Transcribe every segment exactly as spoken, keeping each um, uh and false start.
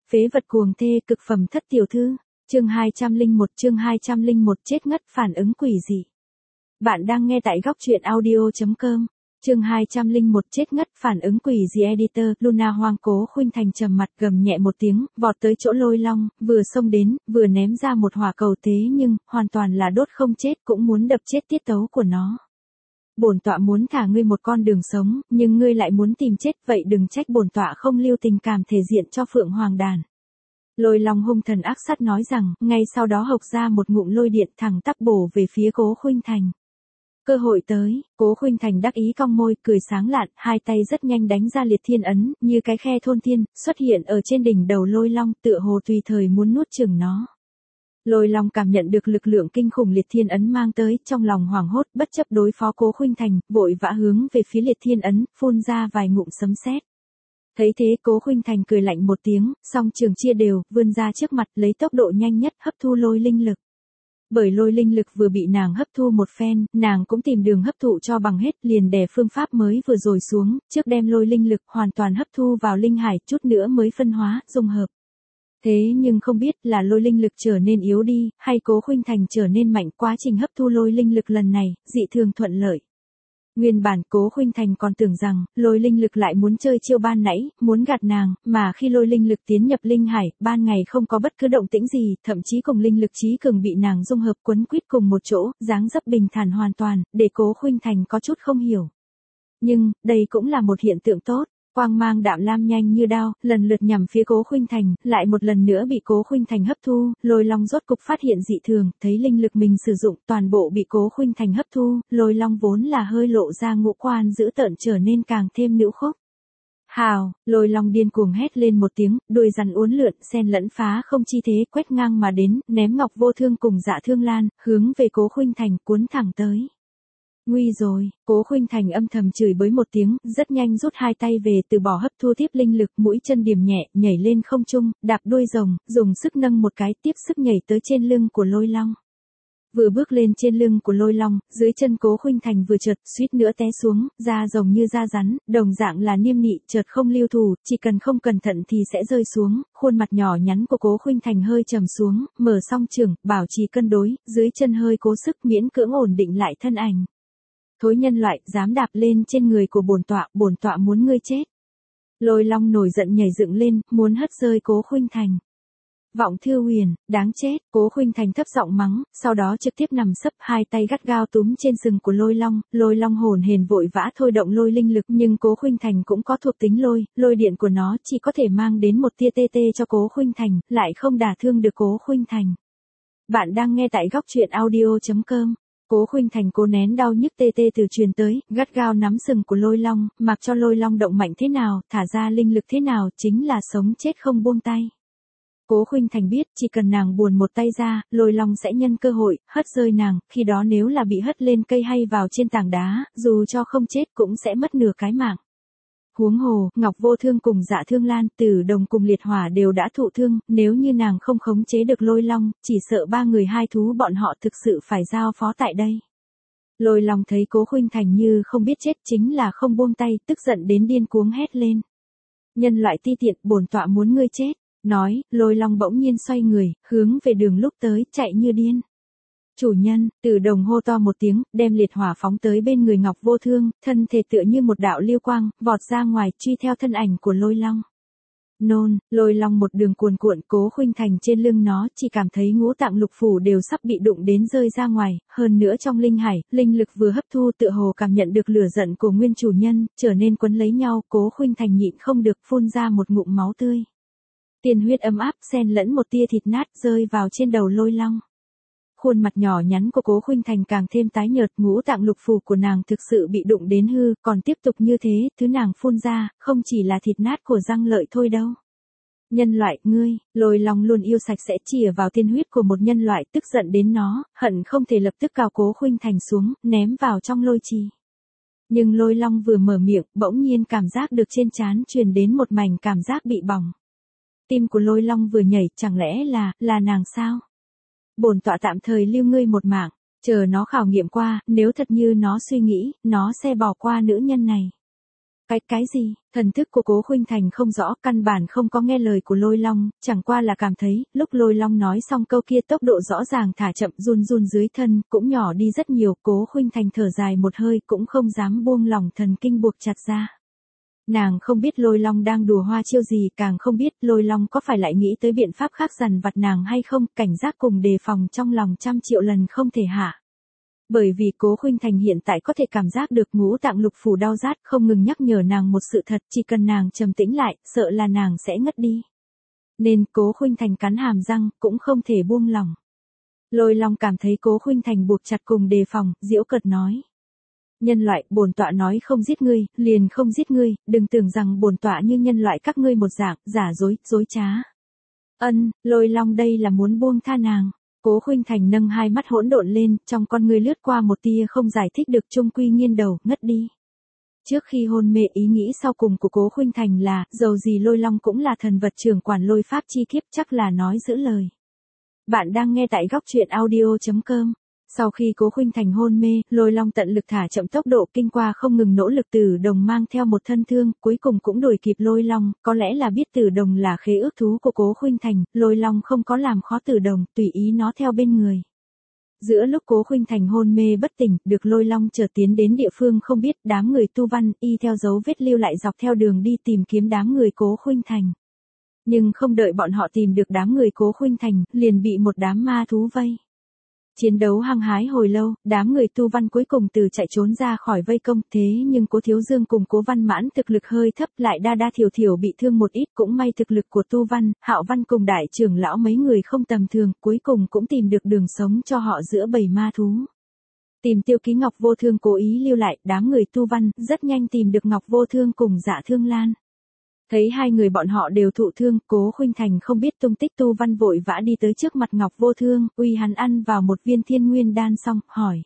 phế vật cuồng thê cực phẩm thất tiểu thư. Chương hai trăm lẻ một chương hai trăm lẻ một chết ngất phản ứng quỷ dị. Bạn đang nghe tại góc truyện audio chấm com. Chương hai trăm lẻ một chết ngất phản ứng quỷ dị. Editor Luna Hoang. Cố Khuynh Thành trầm mặt gầm nhẹ một tiếng, vọt tới chỗ Lôi Long, vừa xông đến, vừa ném ra một hỏa cầu, thế nhưng hoàn toàn là đốt không chết cũng muốn đập chết tiết tấu của nó. Bổn tọa muốn thả ngươi một con đường sống, nhưng ngươi lại muốn tìm chết, vậy đừng trách bổn tọa không lưu tình cảm thể diện cho Phượng Hoàng đàn. Lôi Long hung thần ác sát nói rằng, ngay sau đó hộc ra một ngụm lôi điện thẳng tắp bổ về phía Cố Khuynh Thành. Cơ hội tới, Cố Khuynh Thành đắc ý cong môi, cười sáng lạn, hai tay rất nhanh đánh ra liệt thiên ấn, như cái khe thôn thiên, xuất hiện ở trên đỉnh đầu Lôi Long, tựa hồ tùy thời muốn nuốt chửng nó. Lôi Long cảm nhận được lực lượng kinh khủng liệt thiên ấn mang tới, trong lòng hoảng hốt, bất chấp đối phó Cố Khuynh Thành, vội vã hướng về phía liệt thiên ấn, phun ra vài ngụm sấm sét. Thấy thế, Cố Khuynh Thành cười lạnh một tiếng, song trường chia đều, vươn ra trước mặt, lấy tốc độ nhanh nhất hấp thu lôi linh lực. Bởi lôi linh lực vừa bị nàng hấp thu một phen, nàng cũng tìm đường hấp thụ cho bằng hết, liền đè phương pháp mới vừa rồi xuống, trước đem lôi linh lực hoàn toàn hấp thu vào linh hải, chút nữa mới phân hóa, dung hợp. Thế nhưng không biết là lôi linh lực trở nên yếu đi, hay Cố Khuynh Thành trở nên mạnh, quá trình hấp thu lôi linh lực lần này, dị thường thuận lợi. Nguyên bản Cố Khuynh Thành còn tưởng rằng, lôi linh lực lại muốn chơi chiêu ban nãy, muốn gạt nàng, mà khi lôi linh lực tiến nhập linh hải, ban ngày không có bất cứ động tĩnh gì, thậm chí cùng linh lực trí cường bị nàng dung hợp quấn quýt cùng một chỗ, dáng dấp bình thản hoàn toàn, để Cố Khuynh Thành có chút không hiểu. Nhưng, đây cũng là một hiện tượng tốt. Quang mang đạm lam nhanh như đao, lần lượt nhằm phía Cố Khuynh Thành, lại một lần nữa bị Cố Khuynh Thành hấp thu, Lôi Long rốt cục phát hiện dị thường, thấy linh lực mình sử dụng toàn bộ bị Cố Khuynh Thành hấp thu, Lôi Long vốn là hơi lộ ra ngũ quan dữ tợn trở nên càng thêm nữ khúc. Hào, Lôi Long điên cuồng hét lên một tiếng, đuôi rắn uốn lượn, xen lẫn phá không chi thế, quét ngang mà đến, ném Ngọc Vô Thương cùng Dạ Thương Lan, hướng về Cố Khuynh Thành cuốn thẳng tới. Nguy rồi, Cố Khuynh Thành âm thầm chửi bới một tiếng, rất nhanh rút hai tay về, từ bỏ hấp thu tiếp linh lực, mũi chân điểm nhẹ, nhảy lên không trung, đạp đuôi rồng, dùng sức nâng một cái, tiếp sức nhảy tới trên lưng của Lôi Long. Vừa bước lên trên lưng của Lôi Long, dưới chân Cố Khuynh Thành vừa chợt, suýt nữa té xuống, da rồng như da rắn, đồng dạng là niêm nị, chợt không lưu thủ, chỉ cần không cẩn thận thì sẽ rơi xuống, khuôn mặt nhỏ nhắn của Cố Khuynh Thành hơi trầm xuống, mở song trưởng, bảo trì cân đối, dưới chân hơi cố sức miễn cưỡng ổn định lại thân ảnh. Thối nhân loại, dám đạp lên trên người của bổn tọa, bổn tọa muốn ngươi chết. Lôi Long nổi giận nhảy dựng lên, muốn hất rơi Cố Khuynh Thành. Vọng Thư Huyền, đáng chết, Cố Khuynh Thành thấp giọng mắng, sau đó trực tiếp nằm sấp, hai tay gắt gao túm trên sừng của Lôi Long, Lôi Long hồn hển vội vã thôi động lôi linh lực, nhưng Cố Khuynh Thành cũng có thuộc tính lôi, lôi điện của nó chỉ có thể mang đến một tia tê tê cho Cố Khuynh Thành, lại không đả thương được Cố Khuynh Thành. Bạn đang nghe tại góc truyện audio chấm com. Cố Khuynh Thành cố nén đau nhức tê tê từ truyền tới, gắt gao nắm sừng của Lôi Long, mặc cho Lôi Long động mạnh thế nào, thả ra linh lực thế nào, chính là sống chết không buông tay. Cố Khuynh Thành biết, chỉ cần nàng buồn một tay ra, Lôi Long sẽ nhân cơ hội, hất rơi nàng, khi đó nếu là bị hất lên cây hay vào trên tảng đá, dù cho không chết cũng sẽ mất nửa cái mạng. Huống hồ, Ngọc Vô Thương cùng Dạ Thương Lan, Tử Đồng cùng Liệt Hỏa đều đã thụ thương, nếu như nàng không khống chế được Lôi Long, chỉ sợ ba người hai thú bọn họ thực sự phải giao phó tại đây. Lôi Long thấy Cố Khuynh Thành như không biết chết, chính là không buông tay, tức giận đến điên cuống hét lên. Nhân loại ti tiện, bổn tọa muốn ngươi chết. Nói, Lôi Long bỗng nhiên xoay người, hướng về đường lúc tới, chạy như điên. Chủ nhân, Tử Đồng hô to một tiếng, đem liệt hỏa phóng tới bên người Ngọc Vô Thương, thân thể tựa như một đạo lưu quang, vọt ra ngoài, truy theo thân ảnh của Lôi Long. Nôn, Lôi Long một đường cuồn cuộn, Cố Khuynh Thành trên lưng nó, chỉ cảm thấy ngũ tạng lục phủ đều sắp bị đụng đến rơi ra ngoài, hơn nữa trong linh hải, linh lực vừa hấp thu tựa hồ cảm nhận được lửa giận của nguyên chủ nhân, trở nên quấn lấy nhau, Cố Khuynh Thành nhịn không được phun ra một ngụm máu tươi. Tiên huyết ấm áp xen lẫn một tia thịt nát rơi vào trên đầu Lôi Long. Khuôn mặt nhỏ nhắn của Cố Khuynh Thành càng thêm tái nhợt, ngũ tạng lục phủ của nàng thực sự bị đụng đến hư, còn tiếp tục như thế, thứ nàng phun ra, không chỉ là thịt nát của răng lợi thôi đâu. Nhân loại, ngươi, Lôi Long luôn yêu sạch sẽ chìa vào tiên huyết của một nhân loại, tức giận đến nó, hận không thể lập tức cào Cố Khuynh Thành xuống, ném vào trong lôi trì. Nhưng Lôi Long vừa mở miệng, bỗng nhiên cảm giác được trên trán truyền đến một mảnh cảm giác bị bỏng. Tim của Lôi Long vừa nhảy, chẳng lẽ là, là nàng sao? Bổn tọa tạm thời lưu ngươi một mạng, chờ nó khảo nghiệm qua, nếu thật như nó suy nghĩ, nó sẽ bỏ qua nữ nhân này. Cái cái gì? Thần thức của Cố Khuynh Thành không rõ, căn bản không có nghe lời của Lôi Long, chẳng qua là cảm thấy, lúc Lôi Long nói xong câu kia tốc độ rõ ràng thả chậm, run run dưới thân, cũng nhỏ đi rất nhiều. Cố Khuynh Thành thở dài một hơi, cũng không dám buông lỏng thần kinh buộc chặt ra. Nàng không biết Lôi Long đang đùa hoa chiêu gì, càng không biết Lôi Long có phải lại nghĩ tới biện pháp khác dằn vặt nàng hay không, cảnh giác cùng đề phòng trong lòng trăm triệu lần không thể hạ. Bởi vì Cố Khuynh Thành hiện tại có thể cảm giác được ngũ tạng lục phủ đau rát, không ngừng nhắc nhở nàng một sự thật, chỉ cần nàng trầm tĩnh lại, sợ là nàng sẽ ngất đi. Nên Cố Khuynh Thành cắn hàm răng, cũng không thể buông lỏng. Lôi Long cảm thấy Cố Khuynh Thành buộc chặt cùng đề phòng, giễu cợt nói. Nhân loại, bổn tọa nói không giết ngươi, liền không giết ngươi, đừng tưởng rằng bổn tọa như nhân loại các ngươi một dạng, giả dối, dối trá. Ân, Lôi Long đây là muốn buông tha nàng. Cố Khuynh Thành nâng hai mắt hỗn độn lên, trong con ngươi lướt qua một tia không giải thích được, trung quy nghiêng đầu, ngất đi. Trước khi hôn mê, ý nghĩ sau cùng của Cố Khuynh Thành là, dầu gì Lôi Long cũng là thần vật trưởng quản lôi pháp chi kiếp, chắc là nói giữ lời. Bạn đang nghe tại góc truyện audio chấm com. Sau khi Cố Khuynh Thành hôn mê, Lôi Long tận lực thả chậm tốc độ, kinh qua không ngừng nỗ lực. Tử Đồng mang theo một thân thương, cuối cùng cũng đuổi kịp Lôi Long, có lẽ là biết Tử Đồng là khế ước thú của Cố Khuynh Thành, Lôi Long không có làm khó Tử Đồng, tùy ý nó theo bên người. Giữa lúc Cố Khuynh Thành hôn mê bất tỉnh, được Lôi Long chở tiến đến địa phương không biết, đám người tu văn, y theo dấu vết lưu lại dọc theo đường đi tìm kiếm đám người Cố Khuynh Thành. Nhưng không đợi bọn họ tìm được đám người Cố Khuynh Thành, liền bị một đám ma thú vây. Chiến đấu hăng hái hồi lâu, đám người tu văn cuối cùng từ chạy trốn ra khỏi vây công, thế nhưng Cố Thiếu Dương cùng Cố Văn Mãn thực lực hơi thấp, lại đa đa thiểu thiểu bị thương một ít, cũng may thực lực của tu văn, Hạo Văn cùng đại trưởng lão mấy người không tầm thường, cuối cùng cũng tìm được đường sống cho họ giữa bầy ma thú. Tìm Tiêu Ký Ngọc Vô Thương cố ý lưu lại, đám người tu văn rất nhanh tìm được Ngọc Vô Thương cùng Dạ Thương Lan. Thấy hai người bọn họ đều thụ thương, Cố Khuynh Thành không biết tung tích, tu văn vội vã đi tới trước mặt Ngọc Vô Thương, uy hắn ăn vào một viên thiên nguyên đan xong, hỏi.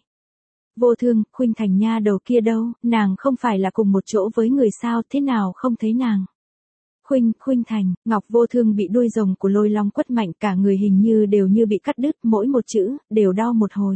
Vô Thương, Khuynh Thành nha đầu kia đâu, nàng không phải là cùng một chỗ với người sao, thế nào không thấy nàng. Khuynh, Khuynh Thành, Ngọc Vô Thương bị đuôi rồng của Lôi Long quất mạnh, cả người hình như đều như bị cắt đứt, mỗi một chữ, đều đau một hồi.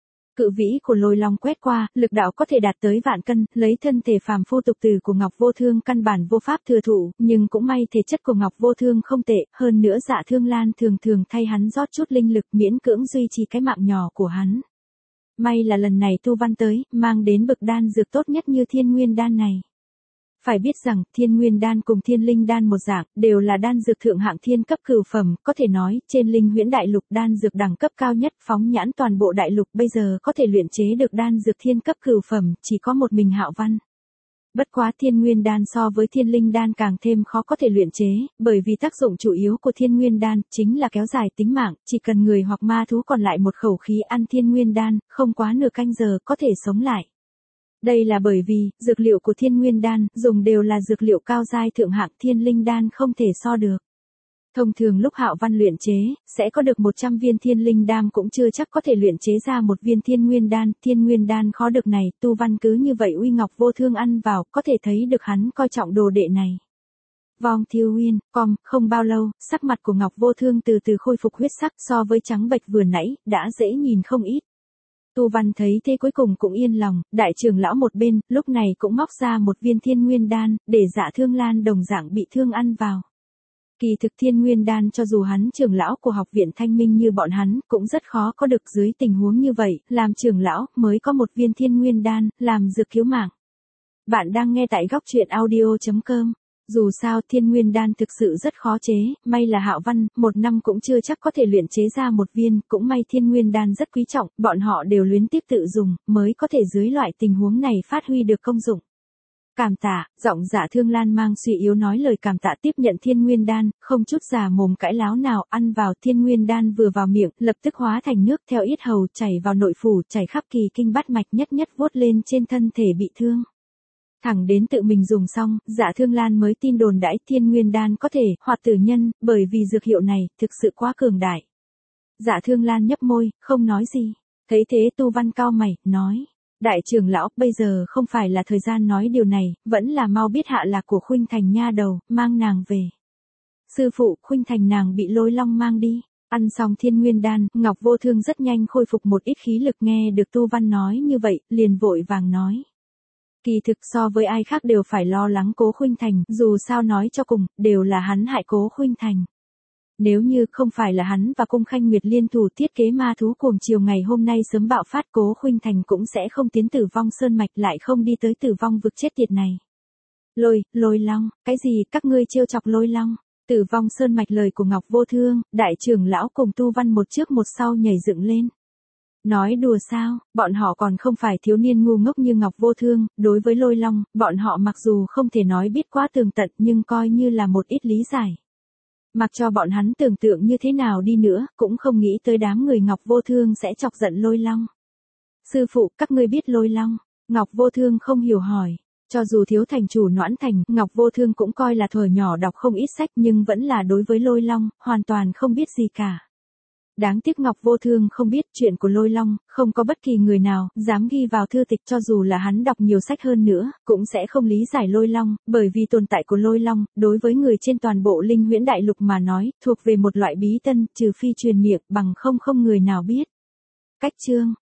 Cự vĩ của Lôi Long quét qua, lực đạo có thể đạt tới vạn cân, lấy thân thể phàm phu tục tử của Ngọc Vô Thương căn bản vô pháp thừa thụ, nhưng cũng may thể chất của Ngọc Vô Thương không tệ, hơn nữa Dạ Thương Lan thường thường thay hắn rót chút linh lực, miễn cưỡng duy trì cái mạng nhỏ của hắn. May là lần này tu văn tới, mang đến bực đan dược tốt nhất như Thiên Nguyên đan này. Phải biết rằng, Thiên Nguyên đan cùng Thiên Linh đan một dạng, đều là đan dược thượng hạng thiên cấp cửu phẩm, có thể nói, trên Linh Huyễn đại lục đan dược đẳng cấp cao nhất, phóng nhãn toàn bộ đại lục bây giờ có thể luyện chế được đan dược thiên cấp cửu phẩm, chỉ có một mình Hạo Văn. Bất quá Thiên Nguyên đan so với Thiên Linh đan càng thêm khó có thể luyện chế, bởi vì tác dụng chủ yếu của Thiên Nguyên đan chính là kéo dài tính mạng, chỉ cần người hoặc ma thú còn lại một khẩu khí ăn Thiên Nguyên đan, không quá nửa canh giờ có thể sống lại. Đây là bởi vì, dược liệu của Thiên Nguyên đan, dùng đều là dược liệu cao giai thượng hạng, Thiên Linh đan không thể so được. Thông thường lúc Hạo Văn luyện chế, sẽ có được một trăm viên Thiên Linh đan cũng chưa chắc có thể luyện chế ra một viên Thiên Nguyên đan, Thiên Nguyên đan khó được này, tu văn cứ như vậy uy Ngọc Vô Thương ăn vào, có thể thấy được hắn coi trọng đồ đệ này. Vong Thiêu Uyên, com, không bao lâu, sắc mặt của Ngọc Vô Thương từ từ khôi phục huyết sắc, so với trắng bệch vừa nãy, đã dễ nhìn không ít. Tu Văn thấy thế cuối cùng cũng yên lòng, đại trưởng lão một bên, lúc này cũng móc ra một viên Thiên Nguyên đan, để Dạ Thương Lan đồng dạng bị thương ăn vào. Kỳ thực Thiên Nguyên đan cho dù hắn trưởng lão của học viện Thanh Minh như bọn hắn, cũng rất khó có được dưới tình huống như vậy, làm trưởng lão, mới có một viên Thiên Nguyên đan, làm dược cứu mạng. Bạn đang nghe tại góc truyện audio chấm com. Dù sao Thiên Nguyên đan thực sự rất khó chế, may là Hạo Văn, một năm cũng chưa chắc có thể luyện chế ra một viên, cũng may Thiên Nguyên đan rất quý trọng, bọn họ đều luyến tiếp tự dùng, mới có thể dưới loại tình huống này phát huy được công dụng. Cảm tạ, giọng Dạ Thương Lan mang suy yếu nói lời cảm tạ tiếp nhận Thiên Nguyên đan, không chút giả mồm cãi láo nào, ăn vào Thiên Nguyên đan vừa vào miệng, lập tức hóa thành nước theo yết hầu chảy vào nội phủ, chảy khắp kỳ kinh bát mạch, nhất nhất vuốt lên trên thân thể bị thương. Thẳng đến tự mình dùng xong, Dạ Thương Lan mới tin đồn đãi Thiên Nguyên đan có thể hoạt tử nhân, bởi vì dược hiệu này thực sự quá cường đại. Dạ Thương Lan nhấp môi, không nói gì. Thấy thế Tu Văn cao mày, nói: "Đại trưởng lão, bây giờ không phải là thời gian nói điều này, vẫn là mau biết hạ lạc của Khuynh Thành nha đầu, mang nàng về." "Sư phụ, Khuynh Thành nàng bị Lôi Long mang đi." Ăn xong Thiên Nguyên đan, Ngọc Vô Thương rất nhanh khôi phục một ít khí lực, nghe được Tu Văn nói như vậy, liền vội vàng nói: Kỳ thực so với ai khác đều phải lo lắng Cố Khuynh Thành, dù sao nói cho cùng, đều là hắn hại Cố Khuynh Thành. Nếu như không phải là hắn và Cung Khanh Nguyệt liên thủ thiết kế ma thú cuồng chiều ngày hôm nay sớm bạo phát, Cố Khuynh Thành cũng sẽ không tiến Tử Vong Sơn Mạch, lại không đi tới Tử Vong vực chết tiệt này. Lôi, Lôi Long, cái gì, các ngươi trêu chọc Lôi Long? Tử Vong Sơn Mạch, lời của Ngọc Vô Thương, đại trưởng lão cùng Tu Văn một trước một sau nhảy dựng lên. Nói đùa sao, bọn họ còn không phải thiếu niên ngu ngốc như Ngọc Vô Thương, đối với Lôi Long, bọn họ mặc dù không thể nói biết quá tường tận nhưng coi như là một ít lý giải. Mặc cho bọn hắn tưởng tượng như thế nào đi nữa, cũng không nghĩ tới đám người Ngọc Vô Thương sẽ chọc giận Lôi Long. Sư phụ, các ngươi biết Lôi Long? Ngọc Vô Thương không hiểu hỏi. Cho dù thiếu thành chủ Noãn Thành, Ngọc Vô Thương cũng coi là thuở nhỏ đọc không ít sách nhưng vẫn là đối với Lôi Long, hoàn toàn không biết gì cả. Đáng tiếc Ngọc Vô Thương không biết chuyện của Lôi Long, không có bất kỳ người nào dám ghi vào thư tịch, cho dù là hắn đọc nhiều sách hơn nữa, cũng sẽ không lý giải Lôi Long, bởi vì tồn tại của Lôi Long, đối với người trên toàn bộ Linh Huyễn Đại Lục mà nói, thuộc về một loại bí tân, trừ phi truyền miệng, bằng không không người nào biết. Cách chương